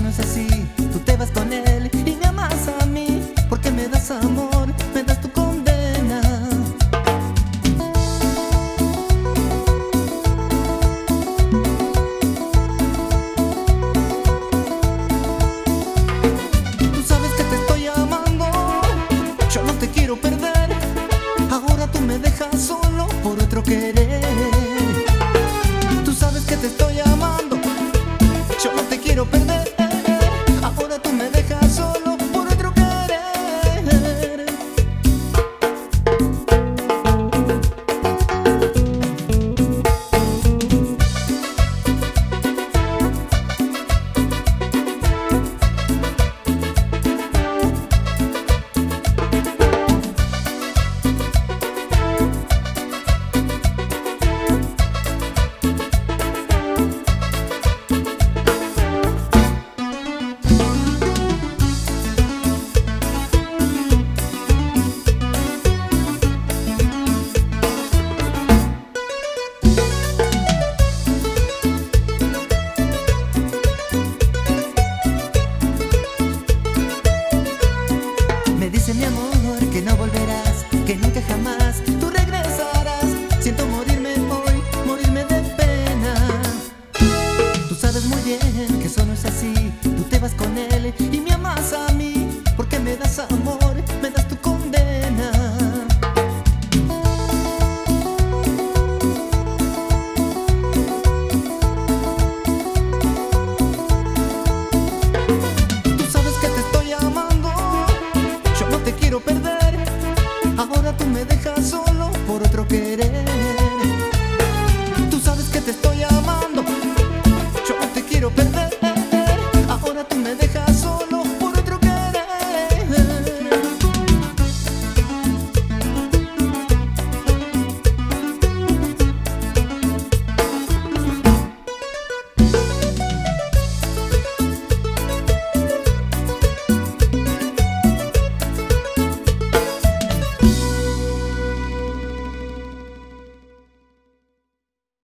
no es así. Tú te vas con él y me amas a mí, porque me das amor, me das tu condena. Tú sabes que te estoy amando, yo no te quiero perder. Ahora tú me dejas solo por otro querer. Tú sabes que te estoy amando, yo no te quiero perder. Ahora tú me dejas solo por otro querer. Me dice mi amor que no volverás, que nunca jamás tú regresarás. Siento morirme hoy, morirme de pena. Tú sabes muy bien que eso no es así. Tú te vas con él y me amas a mí, porque me das amor, me das tu condena. Tú sabes que te estoy amando, yo no te quiero perder. Ahora tú me dejas solo